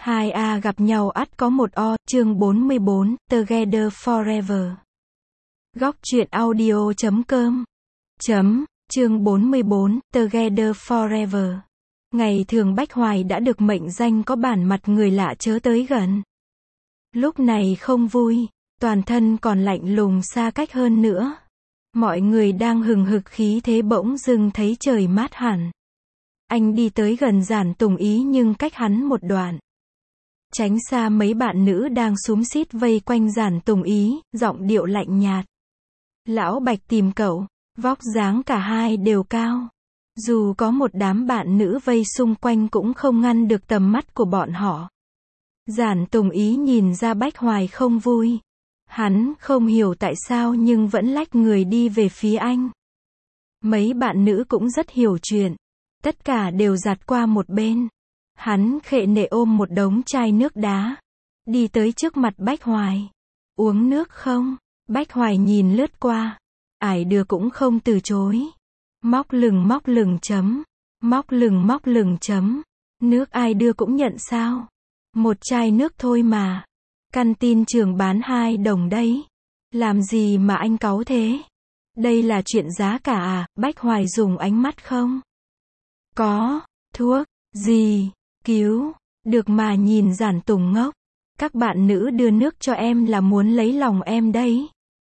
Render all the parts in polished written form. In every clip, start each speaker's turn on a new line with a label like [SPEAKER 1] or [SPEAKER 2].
[SPEAKER 1] Hai A gặp nhau ắt có một O, chương 44, Together Forever. Góc truyện audio.com. Chương 44, Together Forever. Ngày thường Bách Hoài đã được mệnh danh có bản mặt người lạ chớ tới gần. Lúc này không vui, toàn thân còn lạnh lùng xa cách hơn nữa. Mọi người đang hừng hực khí thế bỗng dưng thấy trời mát hẳn. Anh đi tới gần Giản Tùng Ý nhưng cách hắn một đoạn. Tránh xa mấy bạn nữ đang xúm xít vây quanh Giản Tùng Ý, giọng điệu lạnh nhạt. Lão Bạch tìm cậu, vóc dáng cả hai đều cao. Dù có một đám bạn nữ vây xung quanh cũng không ngăn được tầm mắt của bọn họ. Giản Tùng Ý nhìn ra Bách Hoài không vui. Hắn không hiểu tại sao nhưng vẫn lách người đi về phía anh. Mấy bạn nữ cũng rất hiểu chuyện. Tất cả đều giạt qua một bên. Hắn khệ nệ ôm một đống chai nước đá. Đi tới trước mặt Bách Hoài. Uống nước không? Bách Hoài nhìn lướt qua. Ải đưa cũng không từ chối. Móc lừng chấm. Móc lừng chấm. Nước ai đưa cũng nhận sao? Một chai nước thôi mà. Căn tin trường bán 2 đồng đấy. Làm gì mà anh cáu thế? Đây là chuyện giá cả à? Bách Hoài dùng ánh mắt không? Có. Thuốc. Gì? Cứu. Được mà nhìn Giản Tùng ngốc. Các bạn nữ đưa nước cho em là muốn lấy lòng em đấy.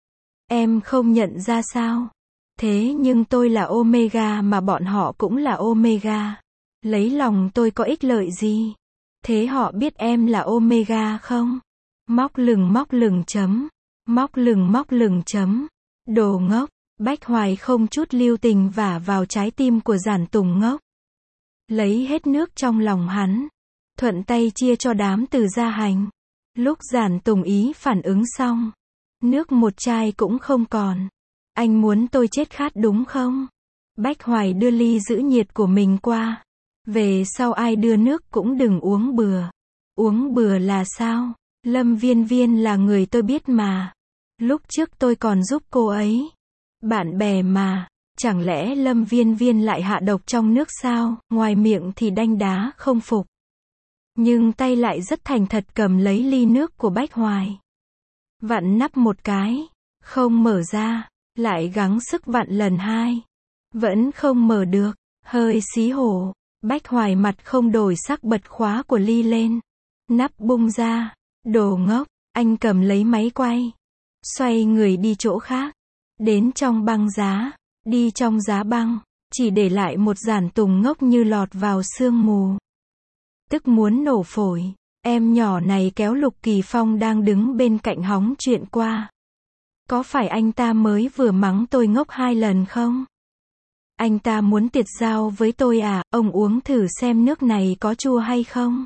[SPEAKER 1] Em không nhận ra sao? Thế nhưng tôi là Omega mà bọn họ cũng là Omega. Lấy lòng tôi có ích lợi gì? Thế họ biết em là Omega không? Móc lừng chấm. Móc lừng chấm. Đồ ngốc. Bách Hoài không chút lưu tình vả vào trái tim của Giản Tùng ngốc. Lấy hết nước trong lòng hắn. Thuận tay chia cho đám Từ Gia Hành. Lúc Giản Tùng Ý phản ứng xong. Nước một chai cũng không còn. Anh muốn tôi chết khát đúng không? Bách Hoài đưa ly giữ nhiệt của mình qua. Về sau ai đưa nước cũng đừng uống bừa. Uống bừa là sao? Lâm Viên Viên là người tôi biết mà. Lúc trước tôi còn giúp cô ấy. Bạn bè mà. Chẳng lẽ Lâm Viên Viên lại hạ độc trong nước sao? Ngoài miệng thì đanh đá không phục. Nhưng tay lại rất thành thật cầm lấy ly nước của Bách Hoài. Vặn nắp một cái. Không mở ra. Lại gắng sức vặn lần 2. Vẫn không mở được. Hơi xí hổ. Bách Hoài mặt không đổi sắc bật khóa của ly lên. Nắp bung ra. Đồ ngốc. Anh cầm lấy máy quay. Xoay người đi chỗ khác. Đến trong băng giá. Đi trong giá băng. Chỉ để lại một Giản Tùng ngốc như lọt vào sương mù. Tức muốn nổ phổi. Em nhỏ này kéo Lục Kỳ Phong đang đứng bên cạnh hóng chuyện qua. Có phải anh ta mới vừa mắng tôi ngốc 2 lần không? Anh ta muốn tiệt giao với tôi à? Ông uống thử xem nước này có chua hay không?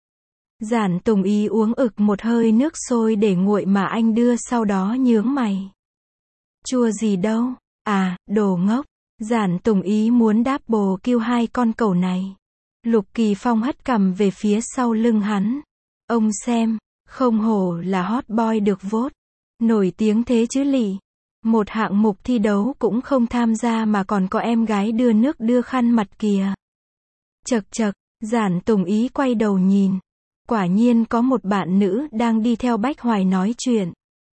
[SPEAKER 1] Giản Tùng Ý uống ực một hơi nước sôi để nguội mà anh đưa sau đó nhướng mày. Chua gì đâu? À, đồ ngốc. Giản Tùng Ý muốn đáp bồ kêu 2 con cẩu này. Lục Kỳ Phong hất cằm về phía sau lưng hắn. Ông xem, không hổ là hot boy được vote. Nổi tiếng thế chứ lị. Một hạng mục thi đấu cũng không tham gia mà còn có em gái đưa nước đưa khăn mặt kìa. Chật chật, Giản Tùng Ý quay đầu nhìn. Quả nhiên có một bạn nữ đang đi theo Bách Hoài nói chuyện.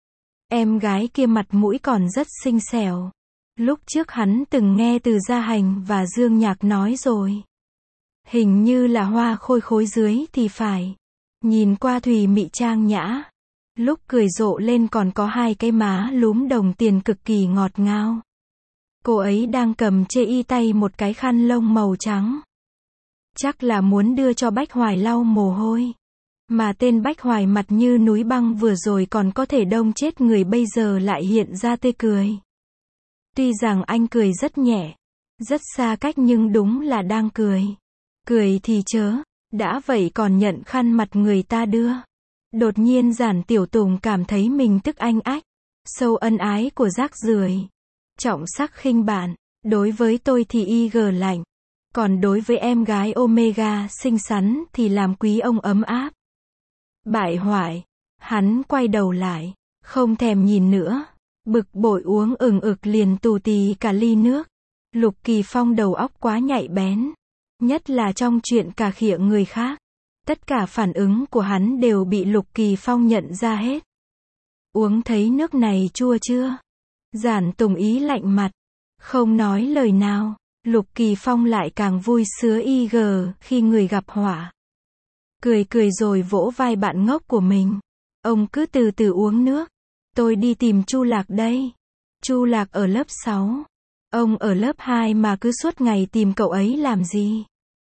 [SPEAKER 1] Em gái kia mặt mũi còn rất xinh xẻo. Lúc trước hắn từng nghe Từ Gia Hành và Dương Nhạc nói rồi. Hình như là Hoa Khôi khối dưới thì phải. Nhìn qua thùy mị trang nhã. Lúc cười rộ lên còn có 2 cái má lúm đồng tiền cực kỳ ngọt ngào. Cô ấy đang cầm chê y tay một cái khăn lông màu trắng. Chắc là muốn đưa cho Bách Hoài lau mồ hôi. Mà tên Bách Hoài mặt như núi băng vừa rồi còn có thể đông chết người bây giờ lại hiện ra tươi cười. Tuy rằng anh cười rất nhẹ, rất xa cách nhưng đúng là đang cười. Cười thì chớ, đã vậy còn nhận khăn mặt người ta đưa. Đột nhiên Giản Tiểu Tùng cảm thấy mình tức anh ách. Sâu ân ái của rác rưởi. Trọng sắc khinh bạn. Đối với tôi thì IG lạnh. Còn đối với em gái Omega xinh xắn thì làm quý ông ấm áp. Bại hoại. Hắn quay đầu lại. Không thèm nhìn nữa. Bực bội uống ực liền tù tì cả ly nước. Lục Kỳ Phong đầu óc quá nhạy bén. Nhất là trong chuyện cà khịa người khác. Tất cả phản ứng của hắn đều bị Lục Kỳ Phong nhận ra hết. Uống thấy nước này chua chưa? Giản Tùng Ý lạnh mặt, không nói lời nào. Lục Kỳ Phong lại càng vui sứa IG khi người gặp họa. Cười cười rồi vỗ vai bạn ngốc của mình. Ông cứ từ từ uống nước. Tôi đi tìm Chu Lạc đây. Chu Lạc ở lớp 6. Ông ở lớp 2 mà cứ suốt ngày tìm cậu ấy làm gì?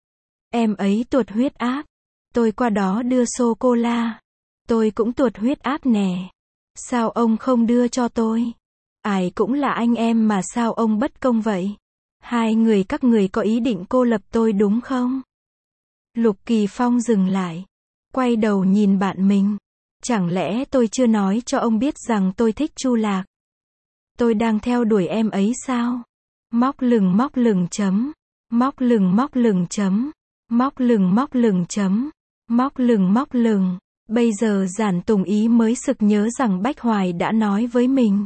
[SPEAKER 1] Em ấy tuột huyết áp. Tôi qua đó đưa sô-cô-la. Tôi cũng tuột huyết áp nè. Sao ông không đưa cho tôi? Ai cũng là anh em mà sao ông bất công vậy? Hai người các người có ý định cô lập tôi đúng không? Lục Kỳ Phong dừng lại. Quay đầu nhìn bạn mình. Chẳng lẽ tôi chưa nói cho ông biết rằng tôi thích Chu Lạc? Tôi đang theo đuổi em ấy sao? Móc lừng chấm. Móc lừng chấm. Móc lừng chấm. Móc lừng. Bây giờ Giản Tùng Ý mới sực nhớ rằng Bách Hoài đã nói với mình.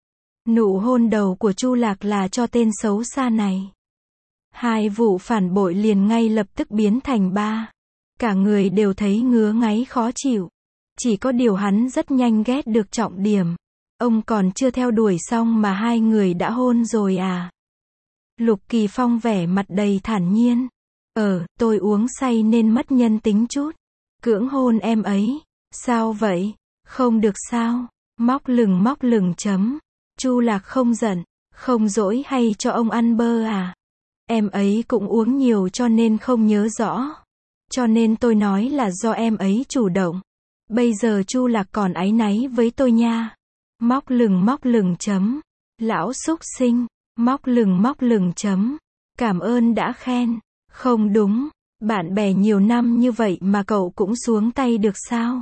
[SPEAKER 1] Nụ hôn đầu của Chu Lạc là cho tên xấu xa này. Hai vụ phản bội liền ngay lập tức biến thành 3. Cả người đều thấy ngứa ngáy khó chịu. Chỉ có điều hắn rất nhanh ghét được trọng điểm. Ông còn chưa theo đuổi xong mà hai người đã hôn rồi à? Lục Kỳ Phong vẻ mặt đầy thản nhiên. Tôi uống say nên mất nhân tính chút. Cưỡng hôn em ấy. Sao vậy? Không được sao? Móc lừng chấm. Chu Lạc không giận, không dỗi hay cho ông ăn bơ à? Em ấy cũng uống nhiều cho nên không nhớ rõ. Cho nên tôi nói là do em ấy chủ động. Bây giờ Chu Lạc còn áy náy với tôi nha. Móc lừng chấm. Lão xúc sinh. Móc lừng chấm. Cảm ơn đã khen. Không đúng. Bạn bè nhiều năm như vậy mà cậu cũng xuống tay được sao?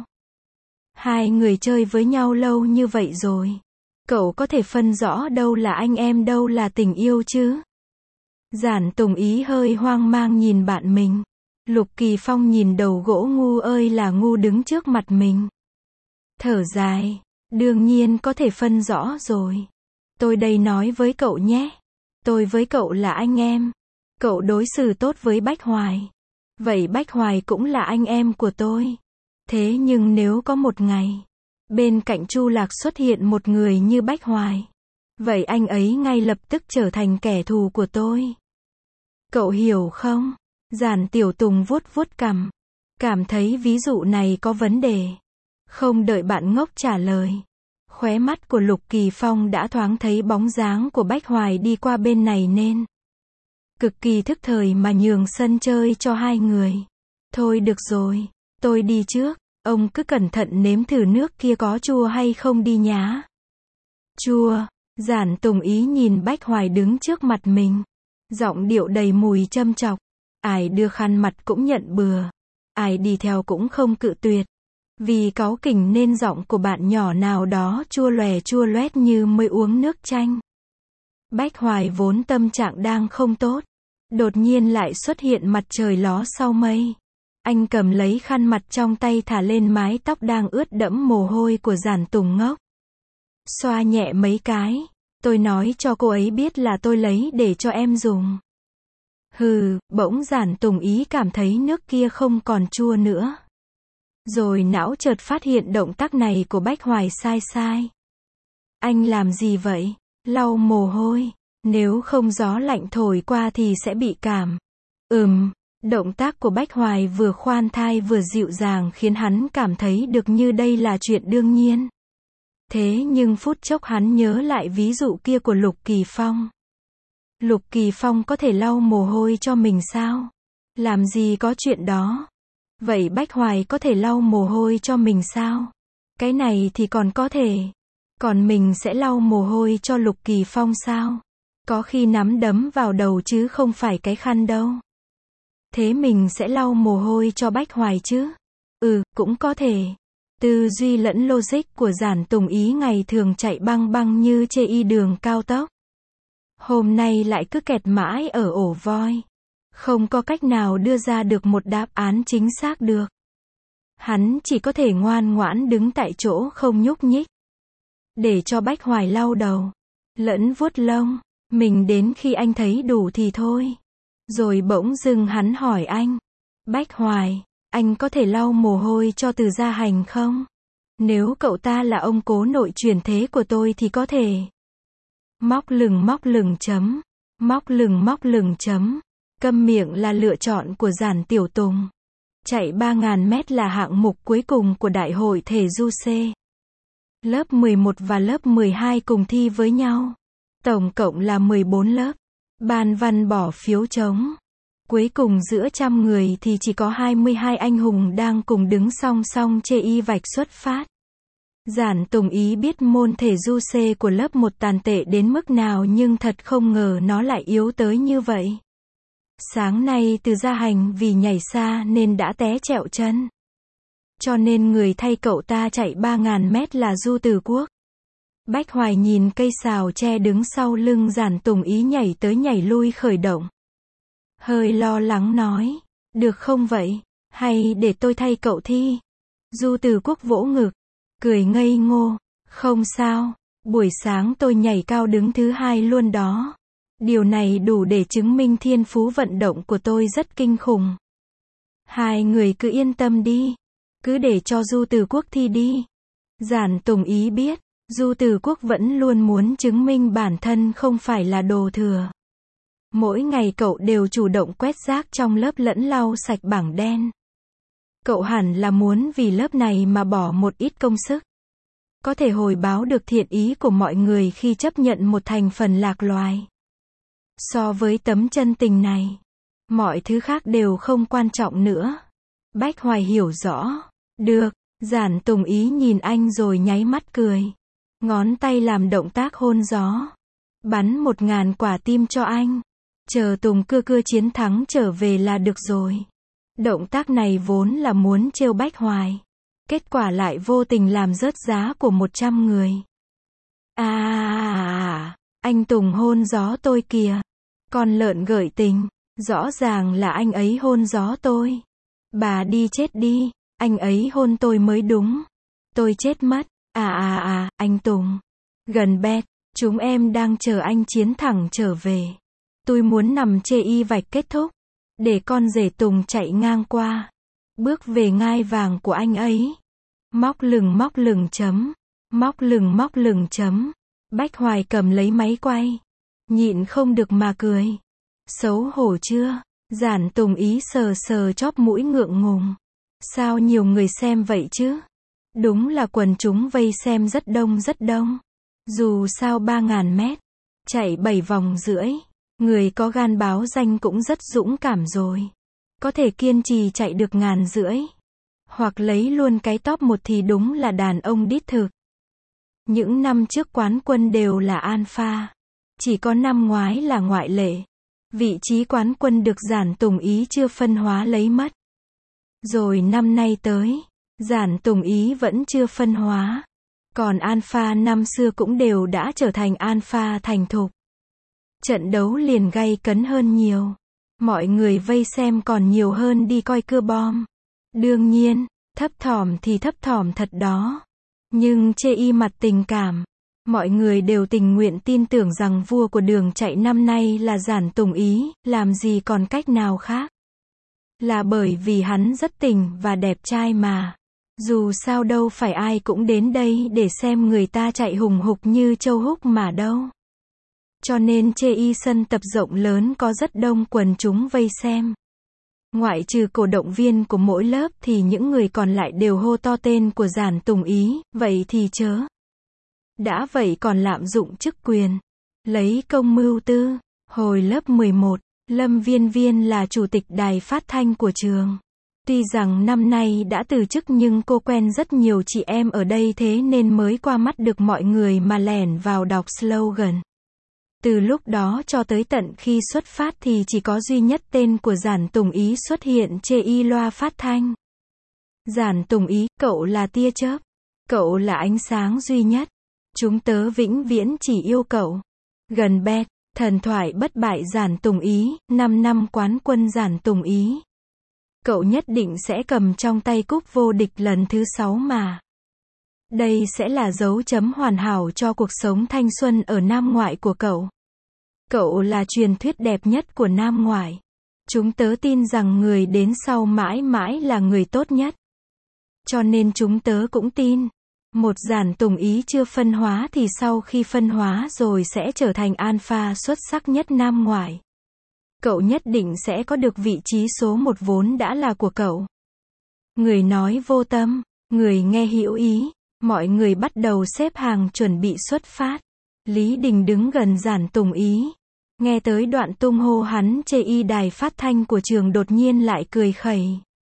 [SPEAKER 1] Hai người chơi với nhau lâu như vậy rồi. Cậu có thể phân rõ đâu là anh em đâu là tình yêu chứ? Giản Tùng Ý hơi hoang mang nhìn bạn mình. Lục Kỳ Phong nhìn đầu gỗ ngu ơi là ngu đứng trước mặt mình. Thở dài. Đương nhiên có thể phân rõ rồi. Tôi đây nói với cậu nhé. Tôi với cậu là anh em. Cậu đối xử tốt với Bách Hoài. Vậy Bách Hoài cũng là anh em của tôi. Thế nhưng nếu có một ngày, bên cạnh Chu Lạc xuất hiện một người như Bách Hoài, vậy anh ấy ngay lập tức trở thành kẻ thù của tôi. Cậu hiểu không? Giản Tiểu Tùng vuốt vuốt cằm. Cảm thấy ví dụ này có vấn đề. Không đợi bạn ngốc trả lời. Khóe mắt của Lục Kỳ Phong đã thoáng thấy bóng dáng của Bách Hoài đi qua bên này nên cực kỳ thức thời mà nhường sân chơi cho hai người. Thôi được rồi, tôi đi trước, ông cứ cẩn thận nếm thử nước kia có chua hay không đi nhá. Chua, Giản Tùng Ý nhìn Bách Hoài đứng trước mặt mình. Giọng điệu đầy mùi châm chọc. Ai đưa khăn mặt cũng nhận bừa. Ai đi theo cũng không cự tuyệt. Vì cáu kỉnh nên giọng của bạn nhỏ nào đó chua loét như mới uống nước chanh. Bách Hoài vốn tâm trạng đang không tốt. Đột nhiên lại xuất hiện mặt trời ló sau mây. Anh cầm lấy khăn mặt trong tay thả lên mái tóc đang ướt đẫm mồ hôi của Giản Tùng ngốc. Xoa nhẹ mấy cái. Tôi nói cho cô ấy biết là tôi lấy để cho em dùng. Bỗng Giản Tùng Ý cảm thấy nước kia không còn chua nữa. Rồi não chợt phát hiện động tác này của Bách Hoài sai. Anh làm gì vậy? Lau mồ hôi. Nếu không gió lạnh thổi qua thì sẽ bị cảm. Động tác của Bách Hoài vừa khoan thai vừa dịu dàng khiến hắn cảm thấy được như đây là chuyện đương nhiên. Thế nhưng phút chốc hắn nhớ lại ví dụ kia của Lục Kỳ Phong. Lục Kỳ Phong có thể lau mồ hôi cho mình sao? Làm gì có chuyện đó. Vậy Bách Hoài có thể lau mồ hôi cho mình sao? Cái này thì còn có thể. Còn mình sẽ lau mồ hôi cho Lục Kỳ Phong sao? Có khi nắm đấm vào đầu chứ không phải cái khăn đâu. Thế mình sẽ lau mồ hôi cho Bách Hoài chứ? Cũng có thể. Tư duy lẫn logic của Giản Tùng Ý ngày thường chạy băng như trên đường cao tốc. Hôm nay lại cứ kẹt mãi ở ổ voi. Không có cách nào đưa ra được một đáp án chính xác được. Hắn chỉ có thể ngoan ngoãn đứng tại chỗ không nhúc nhích. Để cho Bách Hoài lau đầu. Lẫn vuốt lông. Mình đến khi anh thấy đủ thì thôi. Rồi bỗng dưng hắn hỏi anh. Bách Hoài, Anh có thể lau mồ hôi cho Từ Gia Hành không? Nếu cậu ta là ông cố nội chuyển thế của tôi thì có thể. Móc lửng chấm. Móc lửng chấm. Câm miệng là lựa chọn của Giản Tiểu Tùng. Chạy 3.000 mét là hạng mục cuối cùng của Đại hội thể du C. Lớp 11 và lớp 12 cùng thi với nhau. Tổng cộng là 14 lớp. Ban văn bỏ phiếu trống. Cuối cùng giữa 100 người thì chỉ có 22 anh hùng đang cùng đứng song song chê y vạch xuất phát. Giản Tùng Ý biết môn thể du C của lớp 1 tàn tệ đến mức nào nhưng thật không ngờ nó lại yếu tới như vậy. Sáng nay Từ Gia Hành vì nhảy xa nên đã té trẹo chân. Cho nên người thay cậu ta chạy 3.000 mét là Du Từ Quốc. Bách Hoài nhìn cây sào tre đứng sau lưng Giản Tùng Ý nhảy tới nhảy lui khởi động. Hơi lo lắng nói, được không vậy? Hay để tôi thay cậu thi? Du Từ Quốc vỗ ngực, cười ngây ngô, không sao, buổi sáng tôi nhảy cao đứng thứ 2 luôn đó. Điều này đủ để chứng minh thiên phú vận động của tôi rất kinh khủng. Hai người cứ yên tâm đi, cứ để cho Du Từ Quốc thi đi. Giản Tùng Ý biết, Du Từ Quốc vẫn luôn muốn chứng minh bản thân không phải là đồ thừa. Mỗi ngày cậu đều chủ động quét rác trong lớp lẫn lau sạch bảng đen. Cậu hẳn là muốn vì lớp này mà bỏ một ít công sức. Có thể hồi báo được thiện ý của mọi người khi chấp nhận một thành phần lạc loài. So với tấm chân tình này, mọi thứ khác đều không quan trọng nữa. Bách Hoài hiểu rõ. Được, Giản Tùng Ý nhìn anh rồi nháy mắt cười. Ngón tay làm động tác hôn gió. Bắn 1.000 quả tim cho anh. Chờ Tùng Cưa Cưa chiến thắng trở về là được rồi. Động tác này vốn là muốn trêu Bách Hoài. Kết quả lại vô tình làm rớt giá của 100 người. Anh Tùng hôn gió tôi kìa. Con lợn gợi tình. Rõ ràng là anh ấy hôn gió tôi. Bà đi chết đi. Anh ấy hôn tôi mới đúng. Tôi chết mất. Anh Tùng. Gần bét. Chúng em đang chờ anh chiến thẳng trở về. Tôi muốn nằm chê y vạch kết thúc. Để con rể Tùng chạy ngang qua. Bước về ngai vàng của anh ấy. Móc lửng chấm. Móc lửng chấm. Bách Hoài cầm lấy máy quay. Nhịn không được mà cười. Xấu hổ chưa? Giản Tùng Ý sờ sờ chóp mũi ngượng ngùng. Sao nhiều người xem vậy chứ? Đúng là quần chúng vây xem rất đông. Dù sao 3.000 mét. Chạy 7 vòng rưỡi. Người có gan báo danh cũng rất dũng cảm rồi. Có thể kiên trì chạy được 1.500. Hoặc lấy luôn cái top 1 thì đúng là đàn ông đích thực. Những năm trước quán quân đều là alpha. Chỉ có năm ngoái là ngoại lệ. Vị trí quán quân được Giản Tùng Ý chưa phân hóa lấy mất. Rồi năm nay tới, Giản Tùng Ý vẫn chưa phân hóa. Còn alpha năm xưa cũng đều đã trở thành alpha thành thục. Trận đấu liền gay cấn hơn nhiều. Mọi người vây xem còn nhiều hơn đi coi cưa bom. Đương nhiên, thấp thỏm thì thấp thỏm thật đó. Nhưng chê y mặt tình cảm. Mọi người đều tình nguyện tin tưởng rằng vua của đường chạy năm nay là Giản Tùng Ý, làm gì còn cách nào khác. Là bởi vì hắn rất tình và đẹp trai mà. Dù sao đâu phải ai cũng đến đây để xem người ta chạy hùng hục như Châu Húc mà đâu. Cho nên chê y sân tập rộng lớn có rất đông quần chúng vây xem. Ngoại trừ cổ động viên của mỗi lớp thì những người còn lại đều hô to tên của Giản Tùng Ý, vậy thì chớ. Đã vậy còn lạm dụng chức quyền. Lấy công mưu tư. Hồi lớp 11, Lâm Viên Viên là chủ tịch đài phát thanh của trường. Tuy rằng năm nay đã từ chức nhưng cô quen rất nhiều chị em ở đây thế nên mới qua mắt được mọi người mà lẻn vào đọc slogan. Từ lúc đó cho tới tận khi xuất phát thì chỉ có duy nhất tên của Giản Tùng Ý xuất hiện trên y loa phát thanh. Giản Tùng Ý, cậu là tia chớp. Cậu là ánh sáng duy nhất. Chúng tớ vĩnh viễn chỉ yêu cậu. Gần bét, thần thoại bất bại Giản Tùng Ý, 5 năm quán quân Giản Tùng Ý. Cậu nhất định sẽ cầm trong tay cúp vô địch lần thứ 6 mà. Đây sẽ là dấu chấm hoàn hảo cho cuộc sống thanh xuân ở Nam Ngoại của cậu. Cậu là truyền thuyết đẹp nhất của Nam Ngoại. Chúng tớ tin rằng người đến sau mãi mãi là người tốt nhất. Cho nên chúng tớ cũng tin. Một giản tùng ý chưa phân hóa thì sau khi phân hóa rồi sẽ trở thành alpha xuất sắc nhất nam ngoại. Cậu nhất định sẽ có được vị trí số 1 vốn đã là của cậu. Người nói vô tâm, người nghe hữu ý. Mọi người bắt đầu xếp hàng chuẩn bị xuất phát. Lý Đình đứng gần giản tùng ý. Nghe tới đoạn tung hô hắn chê y đài phát thanh của trường đột nhiên lại cười khẩy.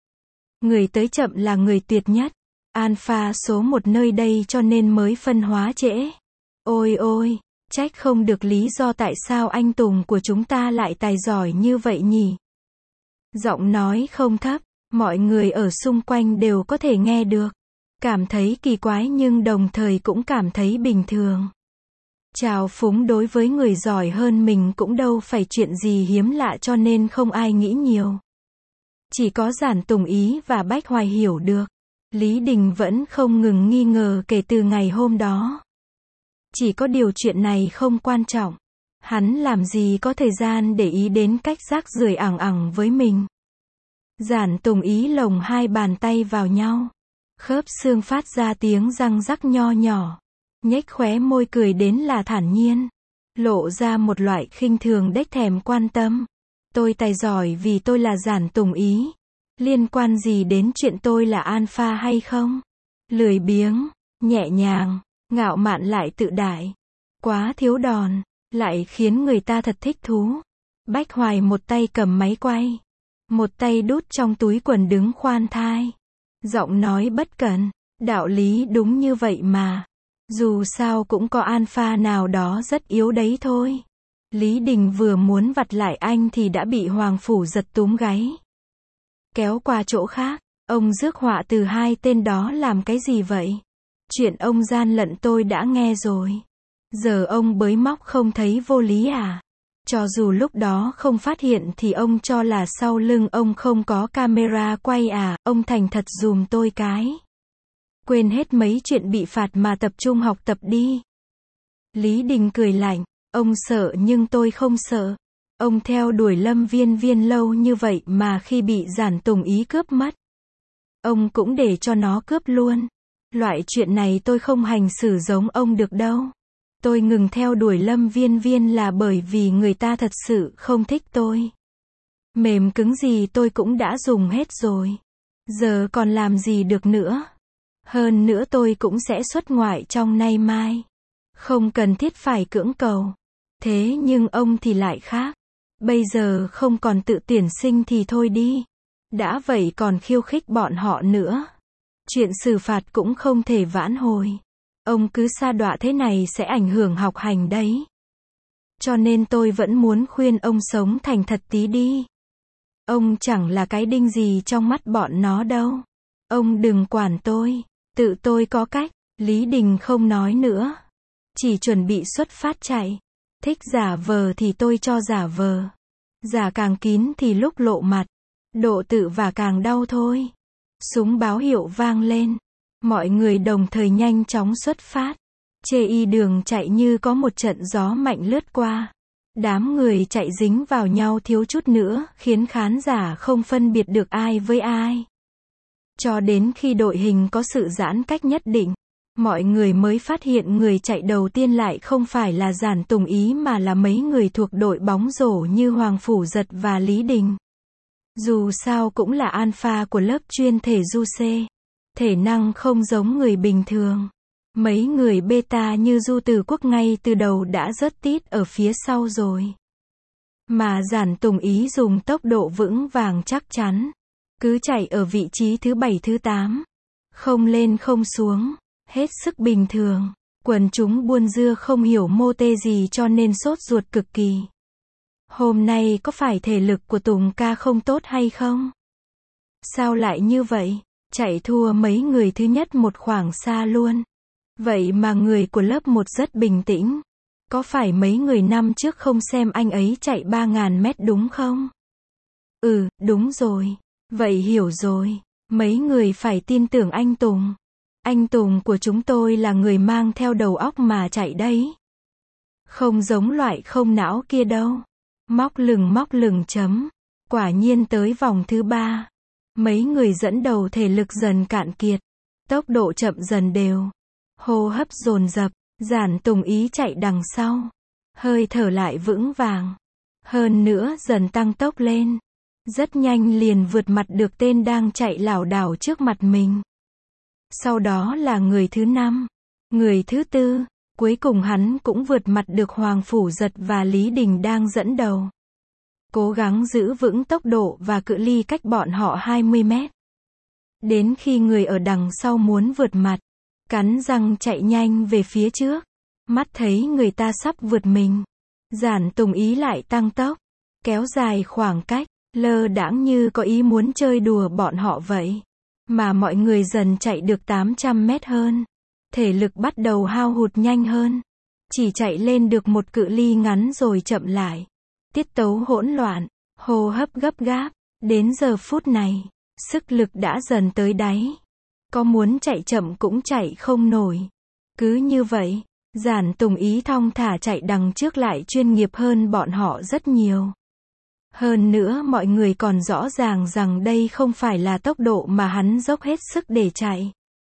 [SPEAKER 1] Người tới chậm là người tuyệt nhất. Alpha số 1 nơi đây cho nên mới phân hóa trễ. Ôi ôi, trách không được lý do tại sao anh Tùng của chúng ta lại tài giỏi như vậy nhỉ. Giọng nói không thấp, mọi người ở xung quanh đều có thể nghe được. Cảm thấy kỳ quái nhưng đồng thời cũng cảm thấy bình thường. Trào phúng đối với người giỏi hơn mình cũng đâu phải chuyện gì hiếm lạ cho nên không ai nghĩ nhiều. Chỉ có giản tùng ý và Bách Hoài hiểu được. Lý Đình vẫn không ngừng nghi ngờ kể từ ngày hôm đó. Chỉ có điều chuyện này không quan trọng. Hắn làm gì có thời gian để ý đến cách rác rưởi ẳng ẳng với mình. Giản tùng ý lồng hai bàn tay vào nhau. Khớp xương phát ra tiếng răng rắc nho nhỏ. Nhếch khóe môi cười đến là thản nhiên. Lộ ra một loại khinh thường đếch thèm quan tâm. Tôi tài giỏi vì tôi là giản tùng ý. Liên quan gì đến chuyện tôi là alpha hay không? Lười biếng, nhẹ nhàng, ngạo mạn lại tự đại. Quá thiếu đòn, lại khiến người ta thật thích thú. Bách Hoài một tay cầm máy quay. Một tay đút trong túi quần đứng khoan thai. Giọng nói bất cẩn, đạo lý đúng như vậy mà. Dù sao cũng có alpha nào đó rất yếu đấy thôi. Lý Đình vừa muốn vặt lại anh thì đã bị Hoàng Phủ giật túm gáy. Kéo qua chỗ khác, ông rước họa từ hai tên đó làm cái gì vậy? Chuyện ông gian lận tôi đã nghe rồi. Giờ ông bới móc không thấy vô lý à? Cho dù lúc đó không phát hiện thì ông cho là sau lưng ông không có camera quay à? Ông thành thật dùm tôi cái. Quên hết mấy chuyện bị phạt mà tập trung học tập đi. Lý Đình cười lạnh. Ông sợ nhưng tôi không sợ. Ông theo đuổi Lâm Viên Viên lâu như vậy mà khi bị giản tùng ý cướp mất. Ông cũng để cho nó cướp luôn. Loại chuyện này tôi không hành xử giống ông được đâu. Tôi ngừng theo đuổi Lâm Viên Viên là bởi vì người ta thật sự không thích tôi. Mềm cứng gì tôi cũng đã dùng hết rồi. Giờ còn làm gì được nữa. Hơn nữa tôi cũng sẽ xuất ngoại trong nay mai. Không cần thiết phải cưỡng cầu. Thế nhưng ông thì lại khác. Bây giờ không còn tự tuyển sinh thì thôi đi. Đã vậy còn khiêu khích bọn họ nữa. Chuyện xử phạt cũng không thể vãn hồi. Ông cứ sa đọa thế này sẽ ảnh hưởng học hành đấy. Cho nên tôi vẫn muốn khuyên ông sống thành thật tí đi. Ông chẳng là cái đinh gì trong mắt bọn nó đâu. Ông đừng quản tôi. Tự tôi có cách. Lý Đình không nói nữa. Chỉ chuẩn bị xuất phát chạy. Thích giả vờ thì tôi cho giả vờ. Giả càng kín thì lúc lộ mặt. Độ tự vả càng đau thôi. Súng báo hiệu vang lên. Mọi người đồng thời nhanh chóng xuất phát. Chê y đường chạy như có một trận gió mạnh lướt qua. Đám người chạy dính vào nhau thiếu chút nữa, khiến khán giả không phân biệt được ai với ai. Cho đến khi đội hình có sự giãn cách nhất định, mọi người mới phát hiện người chạy đầu tiên lại không phải là Giản Tùng Ý mà là mấy người thuộc đội bóng rổ như Hoàng Phủ Giật và Lý Đình. Dù sao cũng là alpha của lớp chuyên thể judo. Thể năng không giống người bình thường. Mấy người beta như Du Từ Quốc ngay từ đầu đã rớt tít ở phía sau rồi. Mà Giản Tùng Ý dùng tốc độ vững vàng chắc chắn. Cứ chạy ở vị trí thứ 7 thứ 8. Không lên không xuống. Hết sức bình thường. Quần chúng buôn dưa không hiểu mô tê gì cho nên sốt ruột cực kỳ. Hôm nay có phải thể lực của Tùng ca không tốt hay không? Sao lại như vậy? Chạy thua mấy người thứ nhất một khoảng xa luôn. Vậy mà người của lớp 1 rất bình tĩnh. Có phải mấy người năm trước không xem anh ấy chạy 3.000 mét đúng không? Ừ, đúng rồi. Vậy hiểu rồi. Mấy người phải tin tưởng anh Tùng. Anh Tùng của chúng tôi là người mang theo đầu óc mà chạy đấy. Không giống loại không não kia đâu. Móc lừng chấm. Quả nhiên tới vòng thứ 3. Mấy người dẫn đầu thể lực dần cạn kiệt. Tốc độ chậm dần đều. Hô hấp dồn dập. Giản Tùng Ý chạy đằng sau. Hơi thở lại vững vàng. Hơn nữa dần tăng tốc lên. Rất nhanh liền vượt mặt được tên đang chạy lảo đảo trước mặt mình. Sau đó là người thứ 5. Người thứ 4. Cuối cùng hắn cũng vượt mặt được Hoàng Phủ Giật và Lý Đình đang dẫn đầu. Cố gắng giữ vững tốc độ và cự ly cách bọn họ 20 mét. Đến khi người ở đằng sau muốn vượt mặt, cắn răng chạy nhanh về phía trước. Mắt thấy người ta sắp vượt mình. Giản Tùng Ý lại tăng tốc, kéo dài khoảng cách, lơ đãng như có ý muốn chơi đùa bọn họ vậy. Mà mọi người dần chạy được 800 mét hơn. Thể lực bắt đầu hao hụt nhanh hơn. Chỉ chạy lên được một cự ly ngắn rồi chậm lại. Tiết tấu hỗn loạn, hô hấp gấp gáp. Đến giờ phút này, sức lực đã dần tới đáy. Có muốn chạy chậm cũng chạy không nổi. Cứ như vậy, Giản Tùng Ý thong thả chạy đằng trước lại chuyên nghiệp hơn bọn họ rất nhiều. Hơn nữa mọi người còn rõ ràng rằng đây không phải là tốc độ mà hắn dốc hết sức để chạy.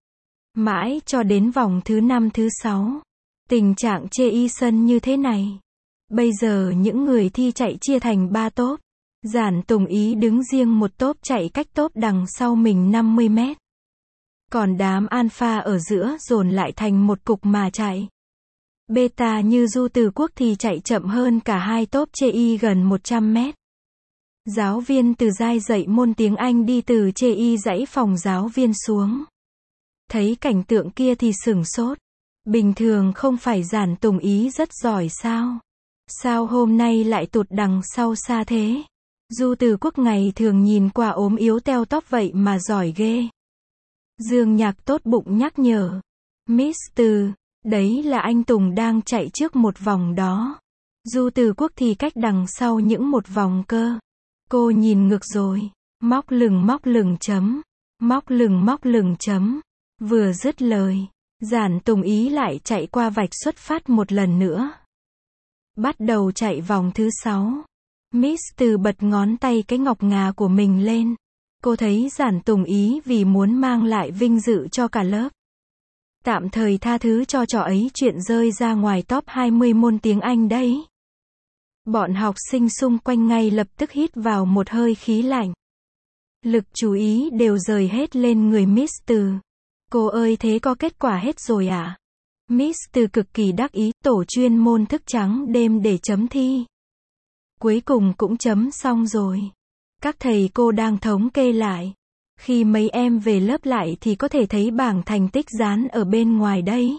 [SPEAKER 1] Mãi cho đến vòng thứ 5 thứ 6. Tình trạng chê y sân như thế này. Bây giờ những người thi chạy chia thành 3 tốp. Giản Tùng Ý đứng riêng một tốp chạy cách tốp đằng sau mình 50 mét. Còn đám alpha ở giữa dồn lại thành một cục mà chạy. Beta như Du Từ Quốc thì chạy chậm hơn cả hai tốp chê y gần 100 mét. Giáo viên Từ Giai dạy môn tiếng Anh đi từ chê y dãy phòng giáo viên xuống. Thấy cảnh tượng kia thì sửng sốt. Bình thường không phải Giản Tùng Ý rất giỏi sao? Sao hôm nay lại tụt đằng sau xa thế? Du Từ Quốc ngày thường nhìn qua ốm yếu teo tóp vậy mà giỏi ghê. Dương Nhạc tốt bụng nhắc nhở. Mr. Đấy là anh Tùng đang chạy trước một vòng đó. Du Từ Quốc thì cách đằng sau những một vòng cơ. Cô nhìn ngược rồi. Móc lừng chấm. Móc lừng chấm. Vừa dứt lời, Giản Tùng Ý lại chạy qua vạch xuất phát một lần nữa. Bắt đầu chạy vòng thứ 6. Mr. bật ngón tay cái ngọc ngà của mình lên. Cô thấy Giản Tùng Ý vì muốn mang lại vinh dự cho cả lớp. Tạm thời tha thứ cho trò ấy chuyện rơi ra ngoài top 20 môn tiếng Anh đấy. Bọn học sinh xung quanh ngay lập tức hít vào một hơi khí lạnh. Lực chú ý đều rời hết lên người Mr. Cô ơi thế có kết quả hết rồi à? Mr. cực kỳ đắc ý, tổ chuyên môn thức trắng đêm để chấm thi. Cuối cùng cũng chấm xong rồi. Các thầy cô đang thống kê lại. Khi mấy em về lớp lại thì có thể thấy bảng thành tích dán ở bên ngoài đấy.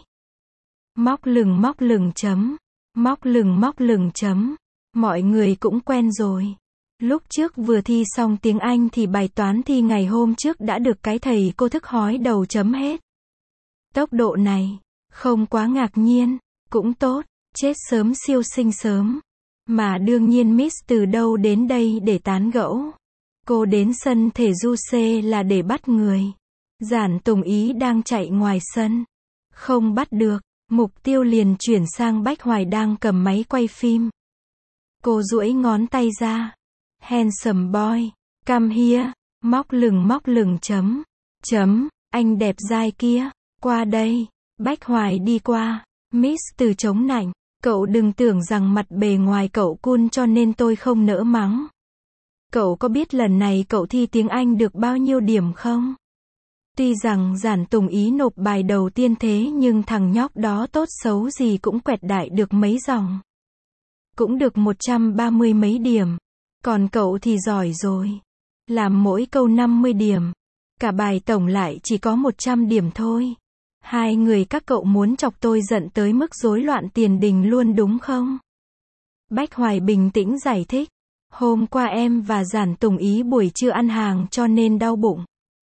[SPEAKER 1] Móc lừng chấm. Móc lừng chấm. Mọi người cũng quen rồi. Lúc trước vừa thi xong tiếng Anh thì bài toán thi ngày hôm trước đã được cái thầy cô thức hói đầu chấm hết. Tốc độ này, không quá ngạc nhiên, cũng tốt, chết sớm siêu sinh sớm. Mà đương nhiên Miss từ đâu đến đây để tán gẫu. Cô đến sân thể du C là để bắt người. Giản Tùng Ý đang chạy ngoài sân. Không bắt được, mục tiêu liền chuyển sang Bách Hoài đang cầm máy quay phim. Cô duỗi ngón tay ra. Handsome boy, come here, móc lừng chấm. Chấm, anh đẹp dai kia, qua đây. Bách Hoài đi qua. Miss từ chống nạnh. Cậu đừng tưởng rằng mặt bề ngoài cậu cool cho nên tôi không nỡ mắng. Cậu có biết lần này cậu thi tiếng Anh được bao nhiêu điểm không? Tuy rằng Giản Tùng Ý nộp bài đầu tiên thế nhưng thằng nhóc đó tốt xấu gì cũng quẹt đại được mấy dòng. Cũng được 130 mấy điểm. Còn cậu thì giỏi rồi. Làm mỗi câu 50 điểm. Cả bài tổng lại chỉ có 100 điểm thôi. Hai người các cậu muốn chọc tôi giận tới mức rối loạn tiền đình luôn đúng không? Bách Hoài bình tĩnh giải thích. Hôm qua em và Giản Tùng Ý buổi trưa ăn hàng cho nên đau bụng.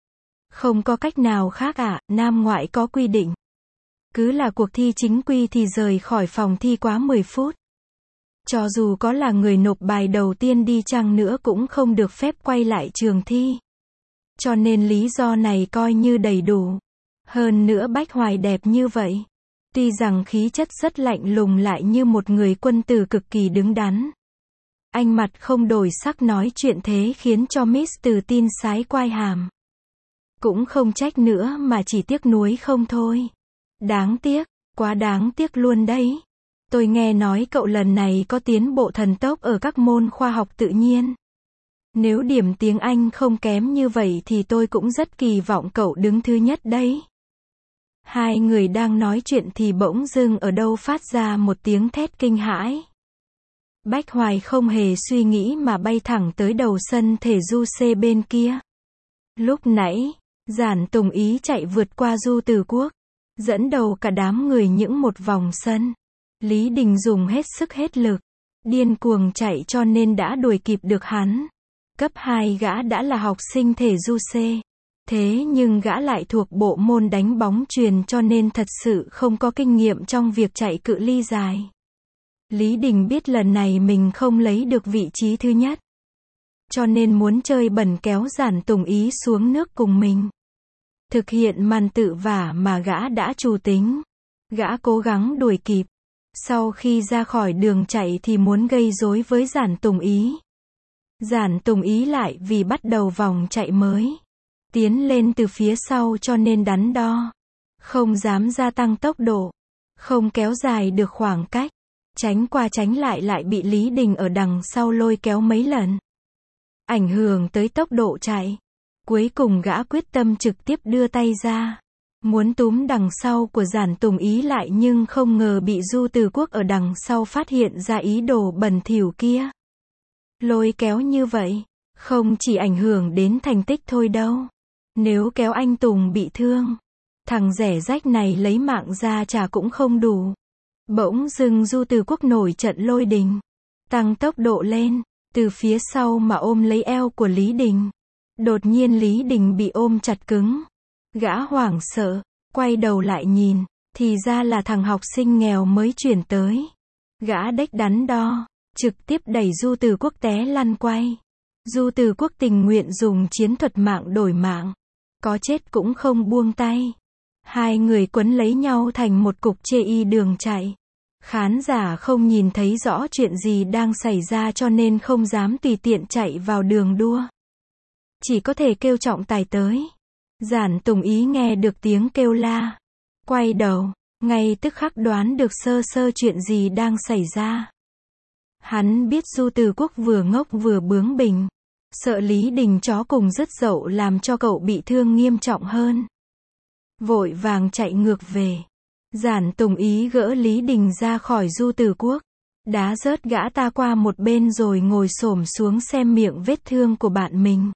[SPEAKER 1] Không có cách nào khác ạ, Nam ngoại có quy định. Cứ là cuộc thi chính quy thì rời khỏi phòng thi quá 10 phút. Cho dù có là người nộp bài đầu tiên đi chăng nữa cũng không được phép quay lại trường thi. Cho nên lý do này coi như đầy đủ. Hơn nữa Bách Hoài đẹp như vậy. Tuy rằng khí chất rất lạnh lùng lại như một người quân tử cực kỳ đứng đắn. Anh mặt không đổi sắc nói chuyện thế khiến cho Mr. Tin sái quai hàm. Cũng không trách nữa mà chỉ tiếc nuối không thôi. Đáng tiếc, quá đáng tiếc luôn đấy. Tôi nghe nói cậu lần này có tiến bộ thần tốc ở các môn khoa học tự nhiên. Nếu điểm tiếng Anh không kém như vậy thì tôi cũng rất kỳ vọng cậu đứng thứ nhất đấy. Hai người đang nói chuyện thì bỗng dưng ở đâu phát ra một tiếng thét kinh hãi. Bách Hoài không hề suy nghĩ mà bay thẳng tới đầu sân thể du C bên kia. Lúc nãy, Giản Tùng Ý chạy vượt qua Du Từ Quốc, dẫn đầu cả đám người những một vòng sân. Lý Đình dùng hết sức hết lực, điên cuồng chạy cho nên đã đuổi kịp được hắn. Cấp 2 gã đã là học sinh thể du C. Thế nhưng gã lại thuộc bộ môn đánh bóng chuyền cho nên thật sự không có kinh nghiệm trong việc chạy cự ly dài. Lý Đình biết lần này mình không lấy được vị trí thứ nhất. Cho nên muốn chơi bẩn kéo Giản Tùng Ý xuống nước cùng mình. Thực hiện màn tự vả mà gã đã chủ tính. Gã cố gắng đuổi kịp. Sau khi ra khỏi đường chạy thì muốn gây rối với Giản Tùng Ý. Giản Tùng Ý lại vì bắt đầu vòng chạy mới. Tiến lên từ phía sau cho nên đắn đo. Không dám gia tăng tốc độ. Không kéo dài được khoảng cách. Tránh qua tránh lại bị Lý Đình ở đằng sau lôi kéo mấy lần. Ảnh hưởng tới tốc độ chạy. Cuối cùng gã quyết tâm trực tiếp đưa tay ra. Muốn túm đằng sau của Giản Tùng Ý lại nhưng không ngờ bị Du Từ Quốc ở đằng sau phát hiện ra ý đồ bẩn thỉu kia. Lôi kéo như vậy, không chỉ ảnh hưởng đến thành tích thôi đâu. Nếu kéo anh Tùng bị thương, thằng rẻ rách này lấy mạng ra trả cũng không đủ. Bỗng dưng Du Từ Quốc nổi trận lôi đình. Tăng tốc độ lên, từ phía sau mà ôm lấy eo của Lý Đình. Đột nhiên Lý Đình bị ôm chặt cứng. Gã hoảng sợ, quay đầu lại nhìn, thì ra là thằng học sinh nghèo mới chuyển tới. Gã đếch đắn đo, trực tiếp đẩy Du Từ Quốc té lăn quay. Du Từ Quốc tình nguyện dùng chiến thuật mạng đổi mạng. Có chết cũng không buông tay. Hai người quấn lấy nhau thành một cục chê y đường chạy. Khán giả không nhìn thấy rõ chuyện gì đang xảy ra cho nên không dám tùy tiện chạy vào đường đua. Chỉ có thể kêu trọng tài tới. Giản Tùng Ý nghe được tiếng kêu la. Quay đầu, ngay tức khắc đoán được sơ sơ chuyện gì đang xảy ra. Hắn biết Du Từ Quốc vừa ngốc vừa bướng bỉnh. Sợ Lý Đình chó cùng dứt dậu làm cho cậu bị thương nghiêm trọng hơn. Vội vàng chạy ngược về. Giản Tùng Ý gỡ Lý Đình ra khỏi Du Từ Quốc. Đá rớt gã ta qua một bên rồi ngồi xổm xuống xem miệng vết thương của bạn mình.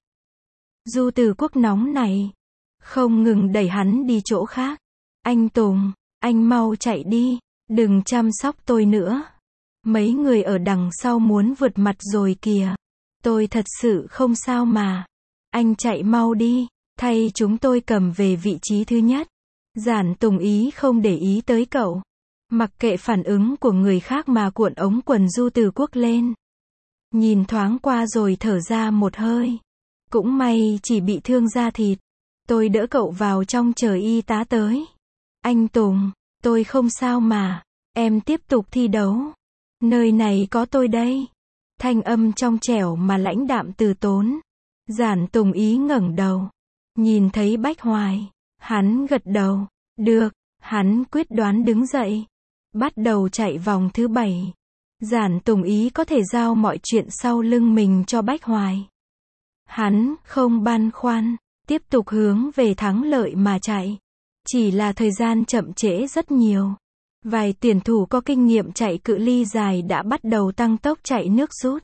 [SPEAKER 1] Du Từ Quốc nóng này. Không ngừng đẩy hắn đi chỗ khác. Anh Tùng, anh mau chạy đi. Đừng chăm sóc tôi nữa. Mấy người ở đằng sau muốn vượt mặt rồi kìa. Tôi thật sự không sao mà. Anh chạy mau đi. Thay chúng tôi cầm về vị trí thứ nhất. Giản Tùng Ý không để ý tới cậu. Mặc kệ phản ứng của người khác mà cuộn ống quần Du Từ Quốc lên. Nhìn thoáng qua rồi thở ra một hơi. Cũng may chỉ bị thương da thịt. Tôi đỡ cậu vào trong chờ y tá tới. Anh Tùng, tôi không sao mà. Em tiếp tục thi đấu. Nơi này có tôi đây. Thanh âm trong trẻo mà lãnh đạm từ tốn. Giản Tùng Ý ngẩng đầu. Nhìn thấy Bách Hoài. Hắn gật đầu. Được. Hắn quyết đoán đứng dậy. Bắt đầu chạy vòng thứ 7. Giản Tùng Ý có thể giao mọi chuyện sau lưng mình cho Bách Hoài. Hắn không băn khoăn. Tiếp tục hướng về thắng lợi mà chạy. Chỉ là thời gian chậm trễ rất nhiều. Vài tuyển thủ có kinh nghiệm chạy cự ly dài đã bắt đầu tăng tốc chạy nước rút.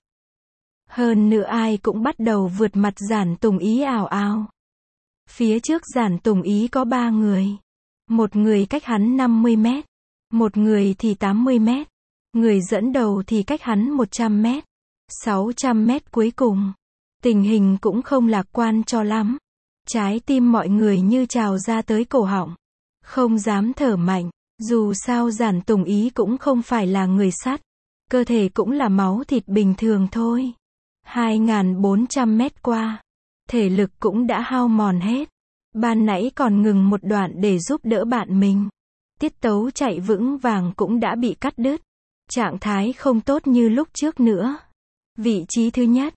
[SPEAKER 1] Hơn nữa ai cũng bắt đầu vượt mặt Giản Tùng Ý ào ào. Phía trước Giản Tùng Ý có 3 người. Một người cách hắn 50 mét. Một người thì 80 mét. Người dẫn đầu thì cách hắn 100 mét. 600 mét cuối cùng. Tình hình cũng không lạc quan cho lắm. Trái tim mọi người như trào ra tới cổ họng. Không dám thở mạnh. Dù sao Giản Tùng Ý cũng không phải là người sắt. Cơ thể cũng là máu thịt bình thường thôi. 2.400 mét qua. Thể lực cũng đã hao mòn hết. Ban nãy còn ngừng một đoạn để giúp đỡ bạn mình. Tiết tấu chạy vững vàng cũng đã bị cắt đứt. Trạng thái không tốt như lúc trước nữa. Vị trí thứ nhất,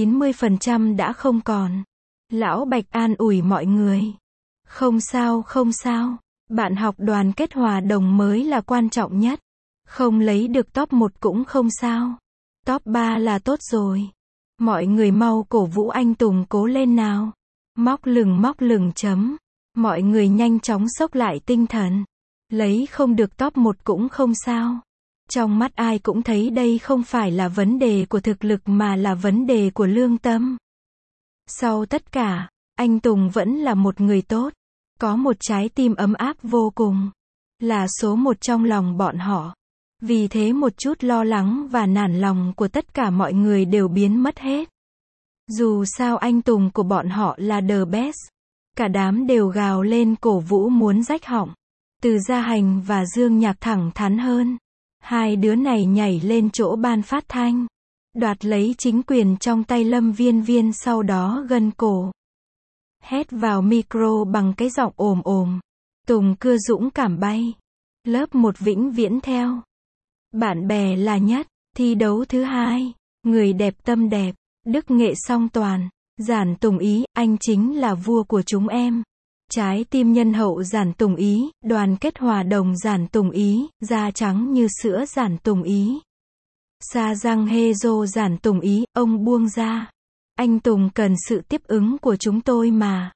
[SPEAKER 1] 90% đã không còn. Lão Bạch an ủi mọi người. Không sao không sao, bạn học đoàn kết hòa đồng mới là quan trọng nhất. Không lấy được top 1 cũng không sao. Top 3 là tốt rồi. Mọi người mau cổ vũ anh Tùng cố lên nào. Móc lửng chấm. Mọi người nhanh chóng xốc lại tinh thần. Lấy không được top 1 cũng không sao. Trong mắt ai cũng thấy đây không phải là vấn đề của thực lực mà là vấn đề của lương tâm. Sau tất cả, anh Tùng vẫn là một người tốt. Có một trái tim ấm áp vô cùng. Là số 1 trong lòng bọn họ. Vì thế một chút lo lắng và nản lòng của tất cả mọi người đều biến mất hết. Dù sao anh Tùng của bọn họ là the best. Cả đám đều gào lên cổ vũ muốn rách họng. Từ Gia Hành và Dương Nhạc thẳng thắn hơn. Hai đứa này nhảy lên chỗ ban phát thanh. Đoạt lấy chính quyền trong tay Lâm Viên Viên sau đó gân cổ. Hét vào micro bằng cái giọng ồm ồm. Tùng cưa dũng cảm bay. Lớp 1 vĩnh viễn theo. Bạn bè là nhất. Thi đấu thứ 2. Người đẹp tâm đẹp. Đức nghệ song toàn. Giản Tùng Ý, anh chính là vua của chúng em. Trái tim nhân hậu Giản Tùng Ý, đoàn kết hòa đồng Giản Tùng Ý, da trắng như sữa Giản Tùng Ý. Sa răng hê rô Giản Tùng Ý, ông buông ra. Anh Tùng cần sự tiếp ứng của chúng tôi mà.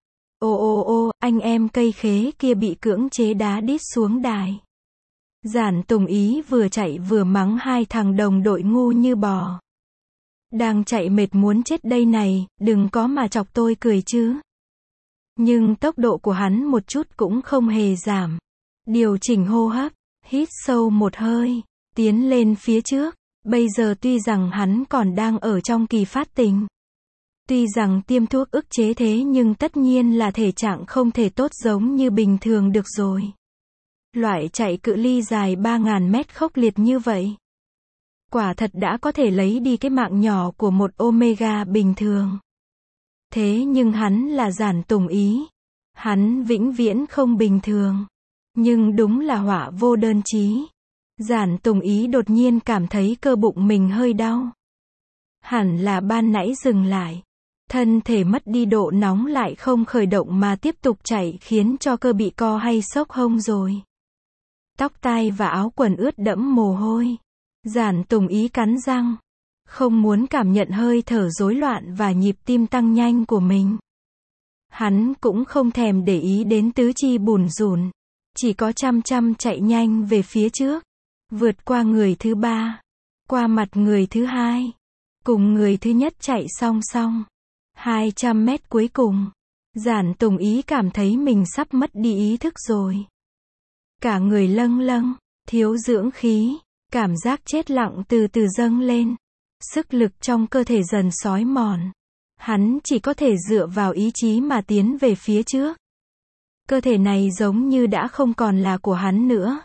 [SPEAKER 1] Ô, anh em cây khế kia bị cưỡng chế đá đít xuống đài. Giản Tùng Ý vừa chạy vừa mắng hai thằng đồng đội ngu như bò. Đang chạy mệt muốn chết đây này, đừng có mà chọc tôi cười chứ. Nhưng tốc độ của hắn một chút cũng không hề giảm. Điều chỉnh hô hấp, hít sâu một hơi, tiến lên phía trước. Bây giờ tuy rằng hắn còn đang ở trong kỳ phát tình. Tuy rằng tiêm thuốc ức chế thế nhưng tất nhiên là thể trạng không thể tốt giống như bình thường được rồi. Loại chạy cự ly dài 3.000 mét khốc liệt như vậy. Quả thật đã có thể lấy đi cái mạng nhỏ của một Omega bình thường. Thế nhưng hắn là Giản Tùng Ý. Hắn vĩnh viễn không bình thường. Nhưng đúng là họa vô đơn chí. Giản Tùng Ý đột nhiên cảm thấy cơ bụng mình hơi đau. Hẳn là ban nãy dừng lại. Thân thể mất đi độ nóng lại không khởi động mà tiếp tục chạy khiến cho cơ bị co hay xốc hông rồi. Tóc tai và áo quần ướt đẫm mồ hôi. Giản Tùng Ý cắn răng. Không muốn cảm nhận hơi thở rối loạn và nhịp tim tăng nhanh của mình. Hắn cũng không thèm để ý đến tứ chi bủn rủn. Chỉ có chăm chạy nhanh về phía trước. Vượt qua người thứ 3. Qua mặt người thứ 2. Cùng người thứ nhất chạy song song. 200 mét cuối cùng. Giản Tùng Ý cảm thấy mình sắp mất đi ý thức rồi. Cả người lâng lâng, thiếu dưỡng khí. Cảm giác chết lặng từ từ dâng lên. Sức lực trong cơ thể dần xói mòn. Hắn chỉ có thể dựa vào ý chí mà tiến về phía trước. Cơ thể này giống như đã không còn là của hắn nữa.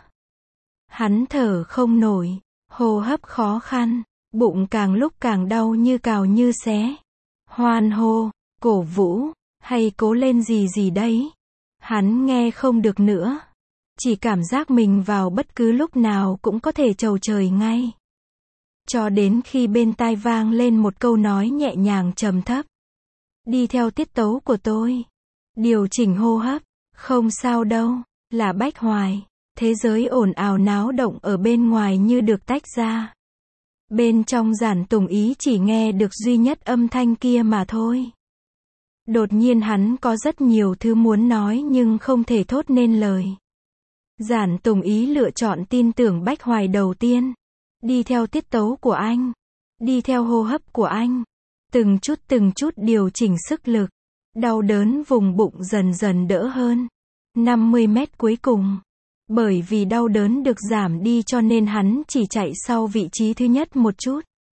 [SPEAKER 1] Hắn thở không nổi, hô hấp khó khăn, bụng càng lúc càng đau như cào như xé. Hoan hô, cổ vũ, hay cố lên gì đấy. Hắn nghe không được nữa. Chỉ cảm giác mình vào bất cứ lúc nào cũng có thể chầu trời ngay. Cho đến khi bên tai vang lên một câu nói nhẹ nhàng trầm thấp. Đi theo tiết tấu của tôi. Điều chỉnh hô hấp. Không sao đâu. Là Bách Hoài. Thế giới ồn ào náo động ở bên ngoài như được tách ra. Bên trong Giản Tùng Ý chỉ nghe được duy nhất âm thanh kia mà thôi. Đột nhiên hắn có rất nhiều thứ muốn nói nhưng không thể thốt nên lời. Giản Tùng Ý lựa chọn tin tưởng Bách Hoài đầu tiên. Đi theo tiết tấu của anh. Đi theo hô hấp của anh. Từng chút điều chỉnh sức lực. Đau đớn vùng bụng dần dần đỡ hơn. 50 mét cuối cùng. Bởi vì đau đớn được giảm đi cho nên hắn chỉ chạy sau vị trí thứ nhất một chút.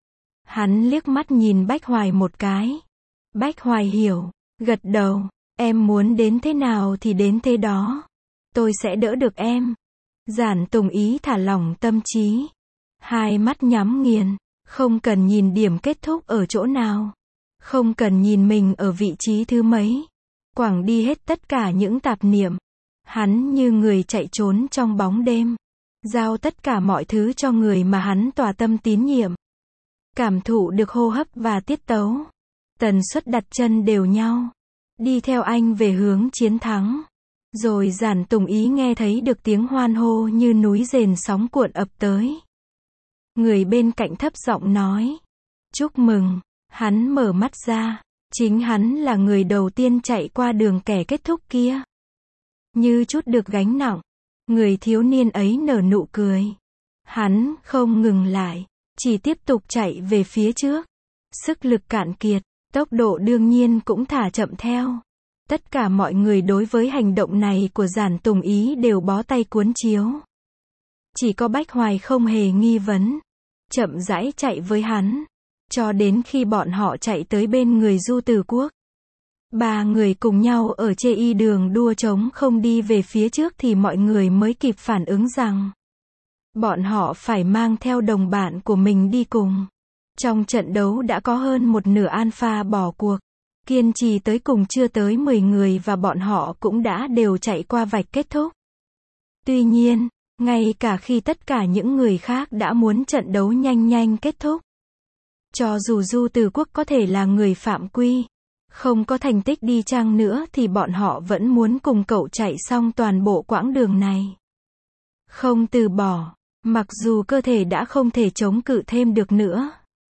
[SPEAKER 1] Hắn liếc mắt nhìn Bách Hoài một cái. Bách Hoài hiểu. Gật đầu. Em muốn đến thế nào thì đến thế đó. Tôi sẽ đỡ được em. Giản Tùng Ý thả lỏng tâm trí. Hai mắt nhắm nghiền. Không cần nhìn điểm kết thúc ở chỗ nào. Không cần nhìn mình ở vị trí thứ mấy. Quẳng đi hết tất cả những tạp niệm. Hắn như người chạy trốn trong bóng đêm. Giao tất cả mọi thứ cho người mà hắn tỏa tâm tín nhiệm. cảm thụ được hô hấp và tiết tấu, tần suất đặt chân đều nhau, đi theo anh về hướng chiến thắng. Rồi Giản Tùng Ý nghe thấy được tiếng hoan hô như núi rền sóng cuộn ập tới. Người bên cạnh thấp giọng nói, chúc mừng. Hắn mở mắt ra, chính hắn là người đầu tiên chạy qua đường kẻ kết thúc kia. Như chút được gánh nặng, người thiếu niên ấy nở nụ cười. Hắn không ngừng lại, chỉ tiếp tục chạy về phía trước. Sức lực cạn kiệt, tốc độ đương nhiên cũng thả chậm theo. Tất cả mọi người đối với hành động này của Giản Tùng Ý đều bó tay cuốn chiếu. Chỉ có Bách Hoài không hề nghi vấn, chậm rãi chạy với hắn, cho đến khi bọn họ chạy tới bên người Du Từ Quốc. Ba người cùng nhau ở trên đường đua trống không đi về phía trước thì mọi người mới kịp phản ứng rằng bọn họ phải mang theo đồng bạn của mình đi cùng. Trong trận đấu đã có hơn một nửa Alpha bỏ cuộc, kiên trì tới cùng chưa tới 10 người và bọn họ cũng đã đều chạy qua vạch kết thúc. Tuy nhiên, ngay cả khi tất cả những người khác đã muốn trận đấu nhanh nhanh kết thúc, cho dù Du Từ Quốc có thể là người phạm quy, không có thành tích đi chăng nữa thì bọn họ vẫn muốn cùng cậu chạy xong toàn bộ quãng đường này. Không từ bỏ, mặc dù cơ thể đã không thể chống cự thêm được nữa.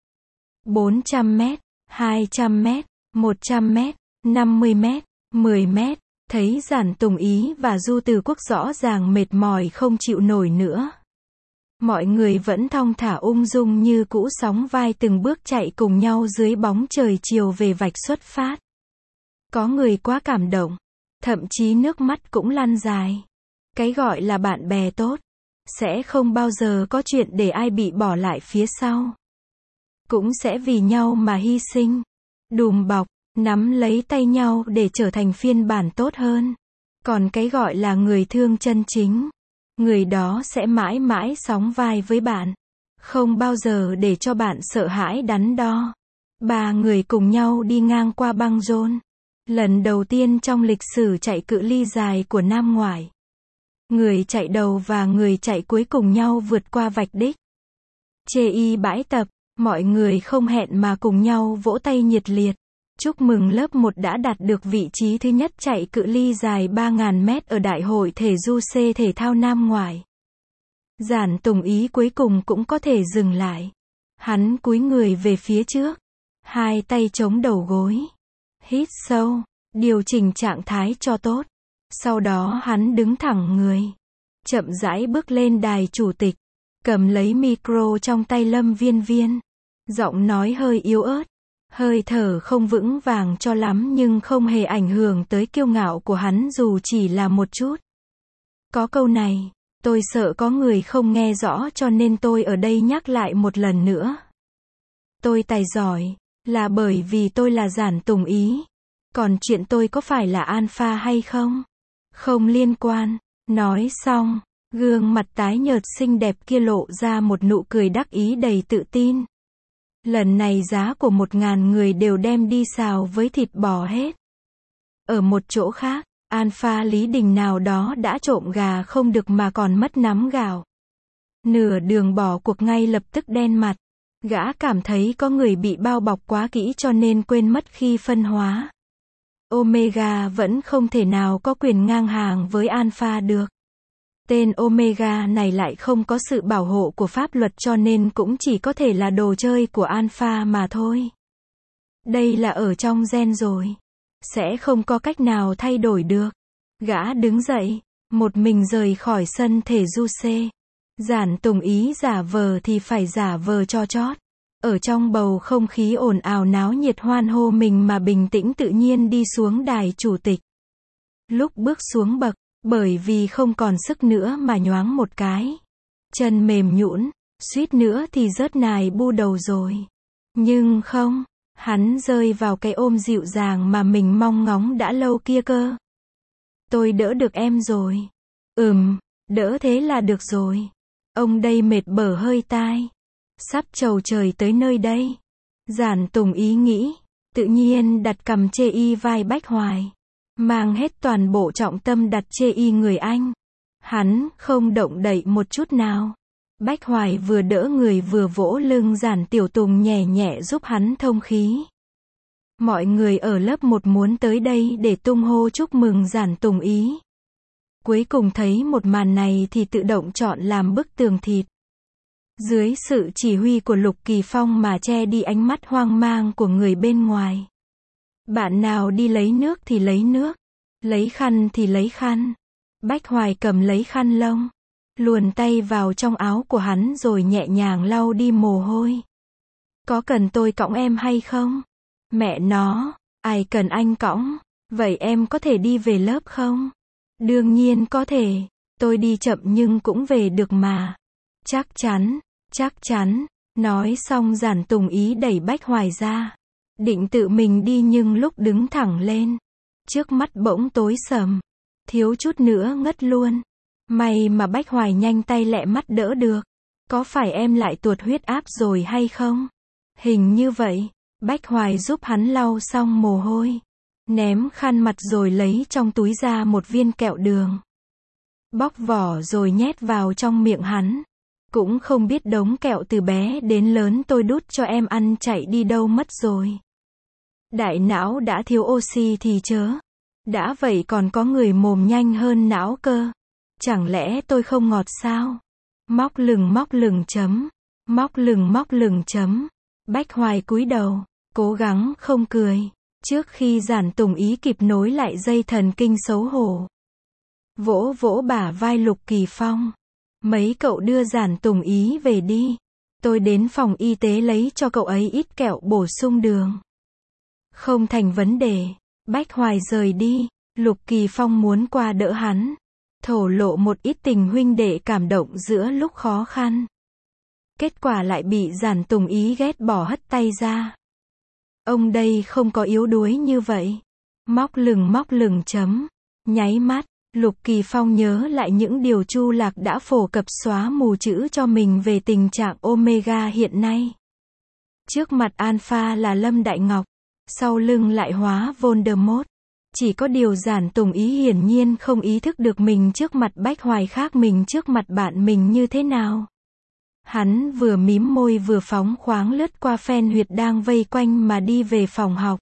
[SPEAKER 1] 400 mét, 200 mét, 100 mét, 50 mét, 10 mét, thấy Giản Tùng Ý và Du Từ Quốc rõ ràng mệt mỏi không chịu nổi nữa. Mọi người vẫn thong thả ung dung như cũ sóng vai từng bước chạy cùng nhau dưới bóng trời chiều về vạch xuất phát. Có người quá cảm động, thậm chí nước mắt cũng lăn dài. Cái gọi là bạn bè tốt, sẽ không bao giờ có chuyện để ai bị bỏ lại phía sau. Cũng sẽ vì nhau mà hy sinh, đùm bọc, nắm lấy tay nhau để trở thành phiên bản tốt hơn. Còn cái gọi là người thương chân chính, người đó sẽ mãi mãi sóng vai với bạn, không bao giờ để cho bạn sợ hãi đắn đo. Ba người cùng nhau đi ngang qua băng rôn, lần đầu tiên trong lịch sử chạy cự ly dài của Nam Ngoại. Người chạy đầu và người chạy cuối cùng nhau vượt qua vạch đích. Chê bãi tập, mọi người không hẹn mà cùng nhau vỗ tay nhiệt liệt. Chúc mừng lớp 1 đã đạt được vị trí thứ nhất chạy cự ly dài 3.000 mét ở Đại hội thể du C thể thao Nam Ngoại. Giản Tùng Ý cuối cùng cũng có thể dừng lại. Hắn cúi người về phía trước, hai tay chống đầu gối, hít sâu, điều chỉnh trạng thái cho tốt. Sau đó hắn đứng thẳng người, chậm rãi bước lên đài chủ tịch, cầm lấy micro trong tay Lâm Viên Viên. Giọng nói hơi yếu ớt, hơi thở không vững vàng cho lắm nhưng không hề ảnh hưởng tới kiêu ngạo của hắn dù chỉ là một chút. Có câu này, tôi sợ có người không nghe rõ cho nên tôi ở đây nhắc lại một lần nữa. Tôi tài giỏi, là bởi vì tôi là Giản Tùng Ý. Còn chuyện tôi có phải là alpha hay không? Không liên quan. Nói xong, gương mặt tái nhợt xinh đẹp kia lộ ra một nụ cười đắc ý đầy tự tin. Lần này giá của 1.000 người đều đem đi xào với thịt bò hết. Ở một chỗ khác, Alpha Lý Đình nào đó đã trộm gà không được mà còn mất nắm gạo. Nửa đường bỏ cuộc ngay lập tức đen mặt. Gã cảm thấy có người bị bao bọc quá kỹ cho nên quên mất khi phân hóa. Omega vẫn không thể nào có quyền ngang hàng với Alpha được. Tên Omega này lại không có sự bảo hộ của pháp luật cho nên cũng chỉ có thể là đồ chơi của Alpha mà thôi. Đây là ở trong gen rồi. Sẽ không có cách nào thay đổi được. Gã đứng dậy, một mình rời khỏi sân thể du C. Giản Tùng Ý giả vờ thì phải giả vờ cho chót. Ở trong bầu không khí ồn ào náo nhiệt hoan hô mình mà bình tĩnh tự nhiên đi xuống đài chủ tịch. Lúc bước xuống bậc, bởi vì không còn sức nữa mà nhoáng một cái. Chân mềm nhũn, suýt nữa thì rớt nài bu đầu rồi. Nhưng không, hắn rơi vào cái ôm dịu dàng mà mình mong ngóng đã lâu kia cơ. Tôi đỡ được em rồi. Đỡ thế là được rồi. Ông đây mệt bở hơi tai. Sắp trầu trời tới nơi đây. Giản Tùng Ý nghĩ, tự nhiên đặt cầm chê vai Bách Hoài. Mang hết toàn bộ trọng tâm đặt chê người anh. Hắn không động đậy một chút nào. Bách Hoài vừa đỡ người vừa vỗ lưng Giản Tiểu Tùng nhẹ nhẹ giúp hắn thông khí. Mọi người ở lớp 1 muốn tới đây để tung hô chúc mừng Giản Tùng Ý. Cuối cùng thấy một màn này thì tự động chọn làm bức tường thịt. Dưới sự chỉ huy của Lục Kỳ Phong mà che đi ánh mắt hoang mang của người bên ngoài. Bạn nào đi lấy nước thì lấy nước, lấy khăn thì lấy khăn. Bách Hoài cầm lấy khăn lông, luồn tay vào trong áo của hắn rồi nhẹ nhàng lau đi mồ hôi. Có cần tôi cõng em hay không? Mẹ nó, ai cần anh cõng? Vậy em có thể đi về lớp không? Đương nhiên có thể, tôi đi chậm nhưng cũng về được mà. Chắc chắn, chắc chắn. Nói xong Giản Tùng Ý đẩy Bách Hoài ra. Định tự mình đi nhưng lúc đứng thẳng lên, trước mắt bỗng tối sầm. Thiếu chút nữa ngất luôn. May mà Bách Hoài nhanh tay lẹ mắt đỡ được. Có phải em lại tuột huyết áp rồi hay không? Hình như vậy. Bách Hoài giúp hắn lau xong mồ hôi. Ném khăn mặt rồi lấy trong túi ra một viên kẹo đường. Bóc vỏ rồi nhét vào trong miệng hắn. Cũng không biết đống kẹo từ bé đến lớn tôi đút cho em ăn chạy đi đâu mất rồi. Đại não đã thiếu oxy thì chớ. Đã vậy còn có người mồm nhanh hơn não cơ. Chẳng lẽ tôi không ngọt sao? Móc lừng chấm. Móc lừng chấm. Bách Hoài cúi đầu, cố gắng không cười. Trước khi Giản Tùng Ý kịp nối lại dây thần kinh xấu hổ. Vỗ vỗ bả vai Lục Kỳ Phong. Mấy cậu đưa Giản Tùng Ý về đi. Tôi đến phòng y tế lấy cho cậu ấy ít kẹo bổ sung đường. Không thành vấn đề. Bách Hoài rời đi. Lục Kỳ Phong muốn qua đỡ hắn. Thổ lộ một ít tình huynh đệ cảm động giữa lúc khó khăn. Kết quả lại bị Giản Tùng Ý ghét bỏ hất tay ra. Ông đây không có yếu đuối như vậy. Móc lừng chấm. Nháy mắt, Lục Kỳ Phong nhớ lại những điều Chu Lạc đã phổ cập xóa mù chữ cho mình về tình trạng Omega hiện nay. Trước mặt Alpha là Lâm Đại Ngọc, sau lưng lại hóa Voldemort. Chỉ có điều Giản Tùng Ý hiển nhiên không ý thức được mình trước mặt Bách Hoài khác mình trước mặt bạn mình như thế nào. Hắn vừa mím môi vừa phóng khoáng lướt qua phen huyệt đang vây quanh mà đi về phòng học.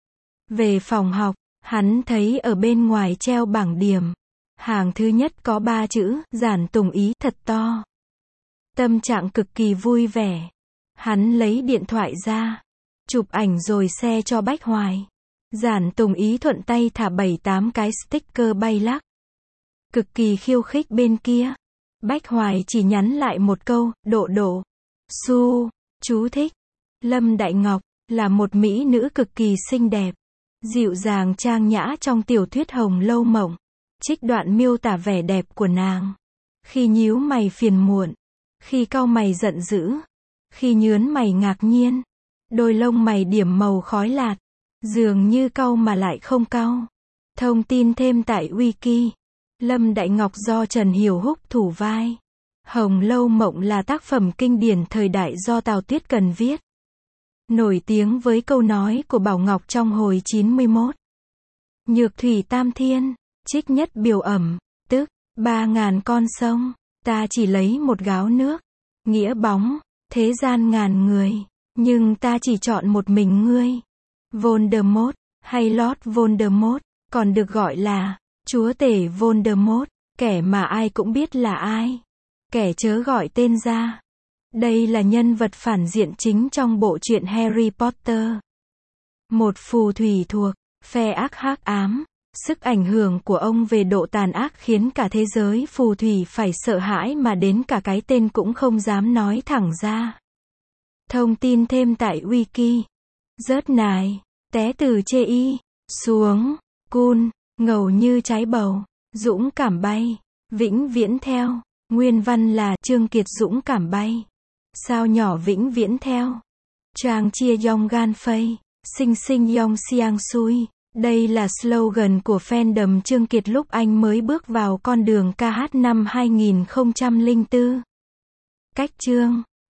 [SPEAKER 1] Về phòng học, hắn thấy ở bên ngoài treo bảng điểm. Hàng thứ nhất có 3 chữ, Giản Tùng Ý thật to. Tâm trạng cực kỳ vui vẻ. Hắn lấy điện thoại ra, chụp ảnh rồi share cho Bách Hoài. Giản Tùng Ý thuận tay thả 7-8 cái sticker bay lắc. Cực kỳ khiêu khích bên kia. Bách Hoài chỉ nhắn lại một câu, độ. Su, chú thích. Lâm Đại Ngọc, là một mỹ nữ cực kỳ xinh đẹp. Dịu dàng trang nhã trong tiểu thuyết Hồng Lâu Mộng. Trích đoạn miêu tả vẻ đẹp của nàng. Khi nhíu mày phiền muộn. Khi cau mày giận dữ. Khi nhướn mày ngạc nhiên. Đôi lông mày điểm màu khói lạt. Dường như cau mà lại không cau. Thông tin thêm tại Wiki. Lâm Đại Ngọc do Trần Hiểu Húc thủ vai. Hồng Lâu Mộng là tác phẩm kinh điển thời đại do Tào Tuyết Cần viết. Nổi tiếng với câu nói của Bảo Ngọc trong hồi 91. Nhược thủy tam thiên, trích nhất biểu ẩm, tức, 3.000 con sông, ta chỉ lấy một gáo nước. Nghĩa bóng, thế gian ngàn người, nhưng ta chỉ chọn một mình ngươi. Voldemort, hay Lord Voldemort, còn được gọi là Chúa tể Voldemort, kẻ mà ai cũng biết là ai. Kẻ chớ gọi tên ra. Đây là nhân vật phản diện chính trong bộ truyện Harry Potter. Một phù thủy thuộc phe ác hắc ám. Sức ảnh hưởng của ông về độ tàn ác khiến cả thế giới phù thủy phải sợ hãi mà đến cả cái tên cũng không dám nói thẳng ra. Thông tin thêm tại Wiki. Rớt nài, té từ chê y, xuống, cun, ngầu như trái bầu, dũng cảm bay, vĩnh viễn theo. Nguyên văn là Trương Kiệt dũng cảm bay. Sao nhỏ vĩnh viễn theo. Trang chia yong gan phây, sinh sinh yong xiang xui. Đây là slogan của fandom Trương Kiệt lúc anh mới bước vào con đường ca hát năm 2004. Cách chương